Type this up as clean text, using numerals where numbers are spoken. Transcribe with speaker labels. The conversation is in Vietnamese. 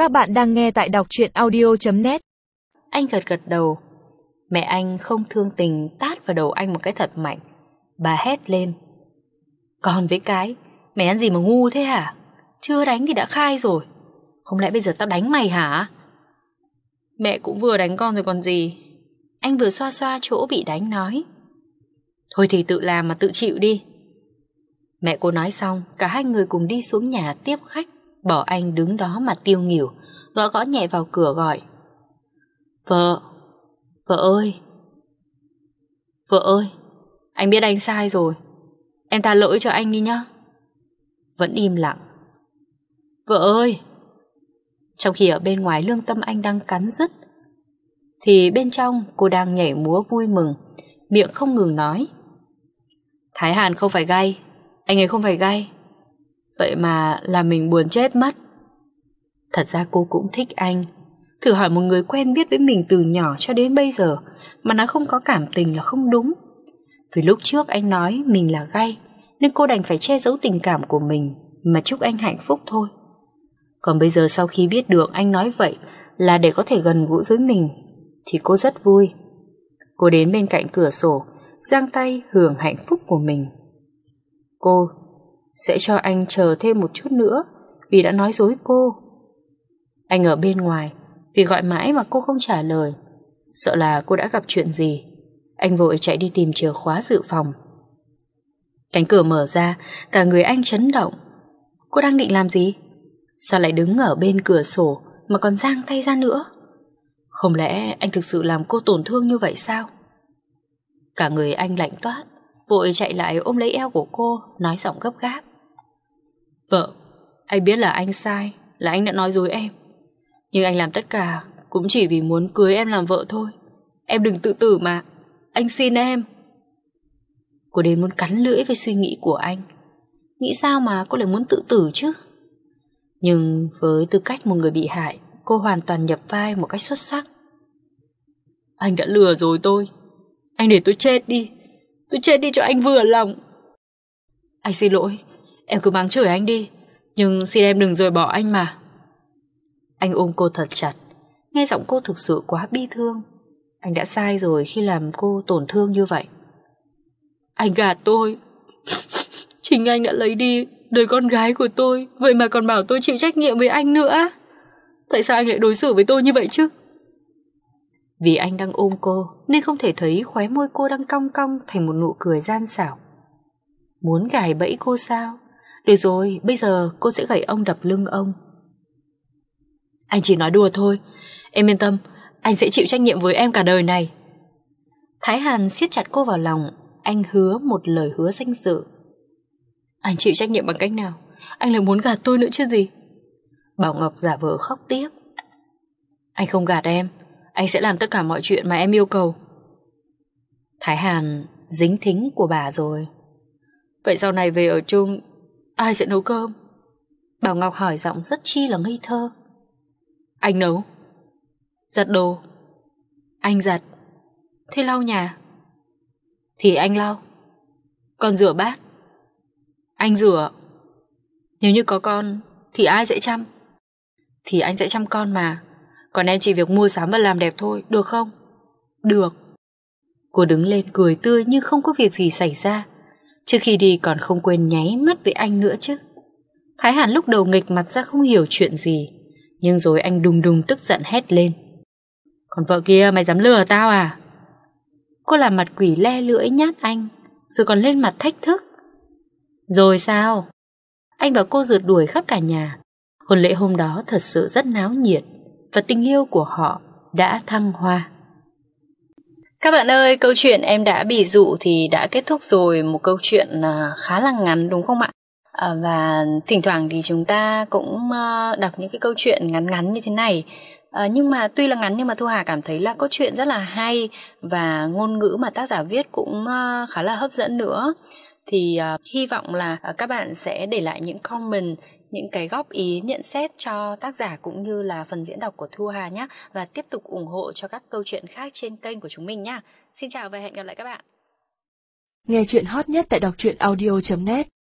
Speaker 1: Các bạn đang nghe tại đọc truyện audio.net.
Speaker 2: Anh gật gật đầu. Mẹ anh không thương tình tát vào đầu anh một cái thật mạnh. Bà hét lên: "Còn với cái, mày ăn gì mà ngu thế hả? Chưa đánh thì đã khai rồi. Không lẽ bây giờ tao đánh mày hả?" "Mẹ cũng vừa đánh con rồi còn gì." Anh vừa xoa xoa chỗ bị đánh nói: "Thôi thì tự làm mà tự chịu đi." Mẹ cô nói xong, cả hai người cùng đi xuống nhà tiếp khách, bỏ anh đứng đó mà tiêu nghỉu, gõ gõ nhẹ vào cửa gọi: "Vợ, vợ ơi, vợ ơi, anh biết anh sai rồi, em tha lỗi cho anh đi nhá." Vẫn im lặng. "Vợ ơi." Trong khi ở bên ngoài lương tâm anh đang cắn rứt, thì bên trong cô đang nhảy múa vui mừng, miệng không ngừng nói: "Thái Hàn không phải gay, anh ấy không phải gay, vậy mà làm mình buồn chết mất." Thật ra cô cũng thích anh. Thử hỏi một người quen biết với mình từ nhỏ cho đến bây giờ mà nó không có cảm tình là không đúng. Vì lúc trước anh nói mình là gay, nên cô đành phải che giấu tình cảm của mình mà chúc anh hạnh phúc thôi. Còn bây giờ sau khi biết được anh nói vậy là để có thể gần gũi với mình, thì cô rất vui. Cô đến bên cạnh cửa sổ, giang tay hưởng hạnh phúc của mình. Cô sẽ cho anh chờ thêm một chút nữa vì đã nói dối cô. Anh ở bên ngoài, vì gọi mãi mà cô không trả lời. Sợ là cô đã gặp chuyện gì, anh vội chạy đi tìm chìa khóa dự phòng. Cánh cửa mở ra, cả người anh chấn động. Cô đang định làm gì? Sao lại đứng ở bên cửa sổ mà còn giang tay ra nữa? Không lẽ anh thực sự làm cô tổn thương như vậy sao? Cả người anh lạnh toát, vội chạy lại ôm lấy eo của cô, nói giọng gấp gáp: "Vợ, anh biết là anh sai, là anh đã nói dối em. Nhưng anh làm tất cả cũng chỉ vì muốn cưới em làm vợ thôi. Em đừng tự tử mà, anh xin em." Cô đến muốn cắn lưỡi với suy nghĩ của anh. Nghĩ sao mà cô lại muốn tự tử chứ? Nhưng với tư cách một người bị hại, cô hoàn toàn nhập vai một cách xuất sắc. "Anh đã lừa dối tôi. Anh để tôi chết đi. Tôi chết đi cho anh vừa lòng." "Anh xin lỗi, em cứ mắng chửi anh đi, nhưng xin em đừng rời bỏ anh mà." Anh ôm cô thật chặt. Nghe giọng cô thực sự quá bi thương. Anh đã sai rồi khi làm cô tổn thương như vậy. "Anh gạt tôi. Chính anh đã lấy đi đứa con gái của tôi, vậy mà còn bảo tôi chịu trách nhiệm với anh nữa. Tại sao anh lại đối xử với tôi như vậy chứ?" Vì anh đang ôm cô nên không thể thấy khóe môi cô đang cong cong thành một nụ cười gian xảo. Muốn gài bẫy cô sao? Được rồi, bây giờ cô sẽ gẩy ông đập lưng ông. "Anh chỉ nói đùa thôi, em yên tâm, anh sẽ chịu trách nhiệm với em cả đời này." Thái Hàn siết chặt cô vào lòng. Anh hứa một lời hứa danh dự. "Anh chịu trách nhiệm bằng cách nào? Anh lại muốn gạt tôi nữa chứ gì?" Bảo Ngọc giả vờ khóc tiếp. "Anh không gạt em, anh sẽ làm tất cả mọi chuyện mà em yêu cầu." Thái Hàn dính thính của bà rồi. "Vậy sau này về ở chung, ai sẽ nấu cơm?" Bảo Ngọc hỏi giọng rất chi là ngây thơ. "Anh nấu." "Giặt đồ?" "Anh giặt." "Thế lau nhà?" "Thì anh lau." "Còn rửa bát?" "Anh rửa." "Nếu như có con thì ai sẽ chăm?" "Thì anh sẽ chăm con mà. Còn em chỉ việc mua sắm và làm đẹp thôi, được không?" "Được." Cô đứng lên cười tươi như không có việc gì xảy ra. Trước khi đi còn không quên nháy mắt với anh nữa chứ. Thái Hàn lúc đầu nghịch mặt ra không hiểu chuyện gì, nhưng rồi anh đùng đùng tức giận hét lên: "Còn vợ kia mày dám lừa tao à?" Cô làm mặt quỷ le lưỡi nhát anh, rồi còn lên mặt thách thức. Rồi sao? Anh và cô rượt đuổi khắp cả nhà. Hôn lễ hôm đó thật sự rất náo nhiệt, và tình yêu của họ đã thăng hoa. Các bạn ơi, câu chuyện em đã bỉ dụ thì đã kết thúc rồi. Một câu chuyện khá là ngắn đúng không ạ? Và thỉnh thoảng thì chúng ta cũng đọc những cái câu chuyện ngắn ngắn như thế này. Nhưng mà tuy là ngắn nhưng mà Thu Hà cảm thấy là câu chuyện rất là hay, và ngôn ngữ mà tác giả viết cũng khá là hấp dẫn nữa. Thì hy vọng là các bạn sẽ để lại những comment, những cái góp ý nhận xét cho tác giả cũng như là phần diễn đọc của Thu Hà nhé. Và tiếp tục ủng hộ cho các câu chuyện khác trên kênh của chúng mình nhé. Xin chào và hẹn gặp lại các bạn.
Speaker 1: Nghe chuyện hot nhất tại đọc truyện audio.net.